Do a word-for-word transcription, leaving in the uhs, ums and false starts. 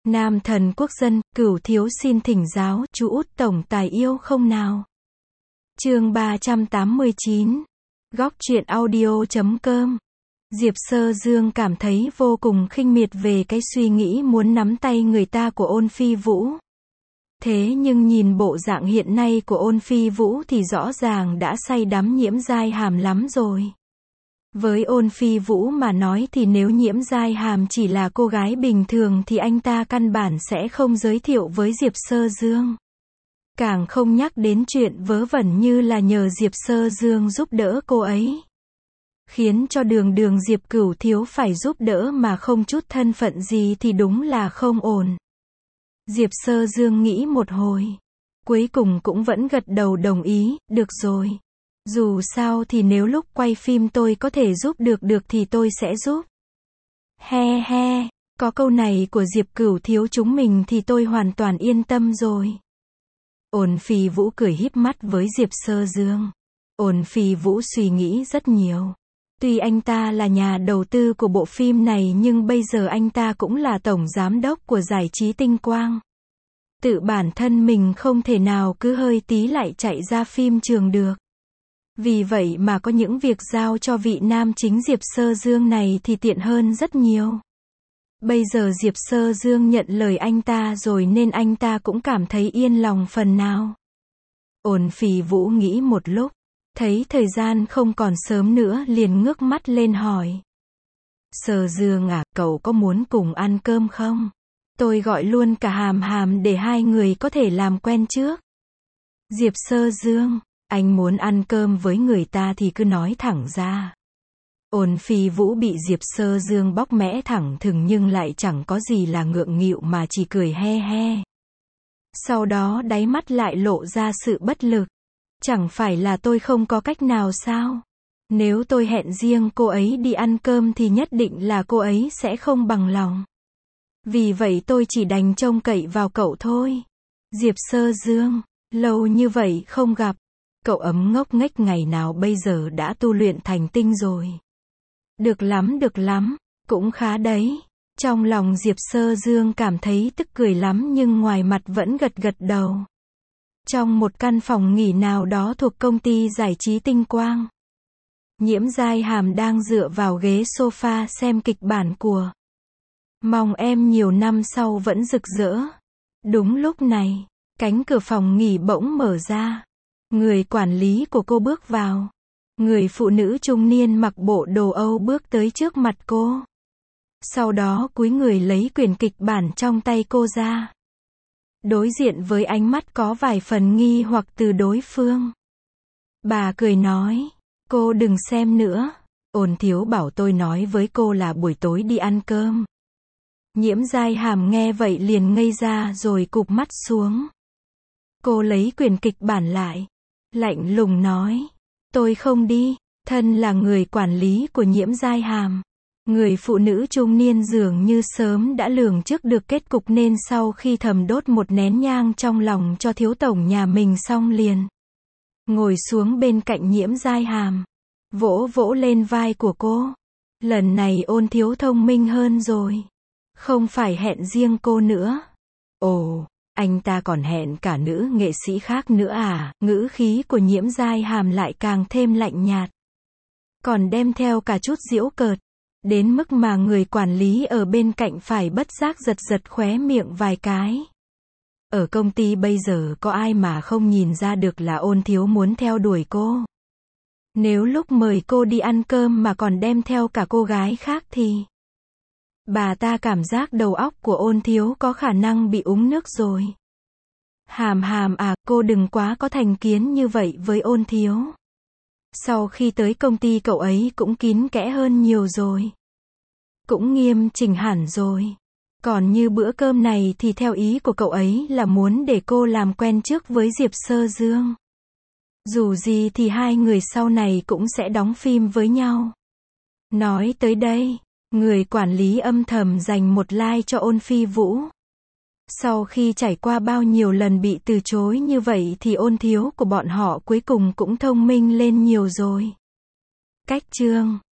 Nam thần quốc dân, Cửu thiếu xin thỉnh giáo, chú út tổng tài yêu không nào? Chương ba trăm tám mươi chín. Góc truyện audio chấm com. Diệp Sơ Dương cảm thấy vô cùng khinh miệt về cái suy nghĩ muốn nắm tay người ta của Ôn Phi Vũ. Thế nhưng nhìn bộ dạng hiện nay của Ôn Phi Vũ thì rõ ràng đã say đắm Nhiễm Giai Hàm lắm rồi. Với Ôn Phi Vũ mà nói thì nếu Nhiễm Giai Hàm chỉ là cô gái bình thường thì anh ta căn bản sẽ không giới thiệu với Diệp Sơ Dương. Càng không nhắc đến chuyện vớ vẩn như là nhờ Diệp Sơ Dương giúp đỡ cô ấy. Khiến cho đường đường Diệp Cửu thiếu phải giúp đỡ mà không chút thân phận gì thì đúng là không ổn. Diệp Sơ Dương nghĩ một hồi. Cuối cùng cũng vẫn gật đầu đồng ý, được rồi. Dù sao thì nếu lúc quay phim tôi có thể giúp được được thì tôi sẽ giúp. He he, có câu này của Diệp Cửu thiếu chúng mình thì tôi hoàn toàn yên tâm rồi. Ôn Phi Vũ cười híp mắt với Diệp Sơ Dương. Ôn Phi Vũ suy nghĩ rất nhiều. Tuy anh ta là nhà đầu tư của bộ phim này nhưng bây giờ anh ta cũng là tổng giám đốc của giải trí Tinh Quang. Tự bản thân mình không thể nào cứ hơi tí lại chạy ra phim trường được. Vì vậy mà có những việc giao cho vị nam chính Diệp Sơ Dương này thì tiện hơn rất nhiều. Bây giờ Diệp Sơ Dương nhận lời anh ta rồi nên anh ta cũng cảm thấy yên lòng phần nào. Ôn Phi Vũ nghĩ một lúc, thấy thời gian không còn sớm nữa liền ngước mắt lên hỏi. Sơ Dương à, cậu có muốn cùng ăn cơm không? Tôi gọi luôn cả Hàm Hàm để hai người có thể làm quen trước. Diệp Sơ Dương, anh muốn ăn cơm với người ta thì cứ nói thẳng ra. Ôn Phi Vũ bị Diệp Sơ Dương bóc mẽ thẳng thừng nhưng lại chẳng có gì là ngượng nghịu mà chỉ cười he he. Sau đó đáy mắt lại lộ ra sự bất lực. Chẳng phải là tôi không có cách nào sao? Nếu tôi hẹn riêng cô ấy đi ăn cơm thì nhất định là cô ấy sẽ không bằng lòng. Vì vậy tôi chỉ đành trông cậy vào cậu thôi. Diệp Sơ Dương, lâu như vậy không gặp. Cậu ấm ngốc nghếch ngày nào bây giờ đã tu luyện thành tinh rồi. Được lắm được lắm, cũng khá đấy. Trong lòng Diệp Sơ Dương cảm thấy tức cười lắm nhưng ngoài mặt vẫn gật gật đầu. Trong một căn phòng nghỉ nào đó thuộc công ty giải trí Tinh Quang. Nhiễm Giai Hàm đang dựa vào ghế sofa xem kịch bản của Mong Em nhiều năm sau vẫn rực rỡ. Đúng lúc này, cánh cửa phòng nghỉ bỗng mở ra. Người quản lý của cô bước vào. Người phụ nữ trung niên mặc bộ đồ Âu bước tới trước mặt cô. Sau đó cúi người lấy quyển kịch bản trong tay cô ra. Đối diện với ánh mắt có vài phần nghi hoặc từ đối phương. Bà cười nói, cô đừng xem nữa. Ôn thiếu bảo tôi nói với cô là buổi tối đi ăn cơm. Nhiễm Giai Hàm nghe vậy liền ngây ra rồi cụp mắt xuống. Cô lấy quyển kịch bản lại. Lạnh lùng nói, tôi không đi. Thân là người quản lý của Nhiễm Giai Hàm. Người phụ nữ trung niên dường như sớm đã lường trước được kết cục nên sau khi thầm đốt một nén nhang trong lòng cho thiếu tổng nhà mình xong liền. Ngồi xuống bên cạnh Nhiễm Giai Hàm. Vỗ vỗ lên vai của cô. Lần này Ôn thiếu thông minh hơn rồi. Không phải hẹn riêng cô nữa. Ồ, anh ta còn hẹn cả nữ nghệ sĩ khác nữa à? Ngữ khí của Nhiễm Giai Hàm lại càng thêm lạnh nhạt. Còn đem theo cả chút giễu cợt. Đến mức mà người quản lý ở bên cạnh phải bất giác giật giật khóe miệng vài cái. Ở công ty bây giờ có ai mà không nhìn ra được là Ôn thiếu muốn theo đuổi cô. Nếu lúc mời cô đi ăn cơm mà còn đem theo cả cô gái khác thì... Bà ta cảm giác đầu óc của Ôn thiếu có khả năng bị úng nước rồi. Hàm Hàm à, cô đừng quá có thành kiến như vậy với Ôn thiếu. Sau khi tới công ty cậu ấy cũng kín kẽ hơn nhiều rồi. Cũng nghiêm chỉnh hẳn rồi. Còn như bữa cơm này thì theo ý của cậu ấy là muốn để cô làm quen trước với Diệp Sơ Dương. Dù gì thì hai người sau này cũng sẽ đóng phim với nhau. Nói tới đây, người quản lý âm thầm dành một like cho Ôn Phi Vũ. Sau khi trải qua bao nhiêu lần bị từ chối như vậy thì Ôn thiếu của bọn họ cuối cùng cũng thông minh lên nhiều rồi. Cách chương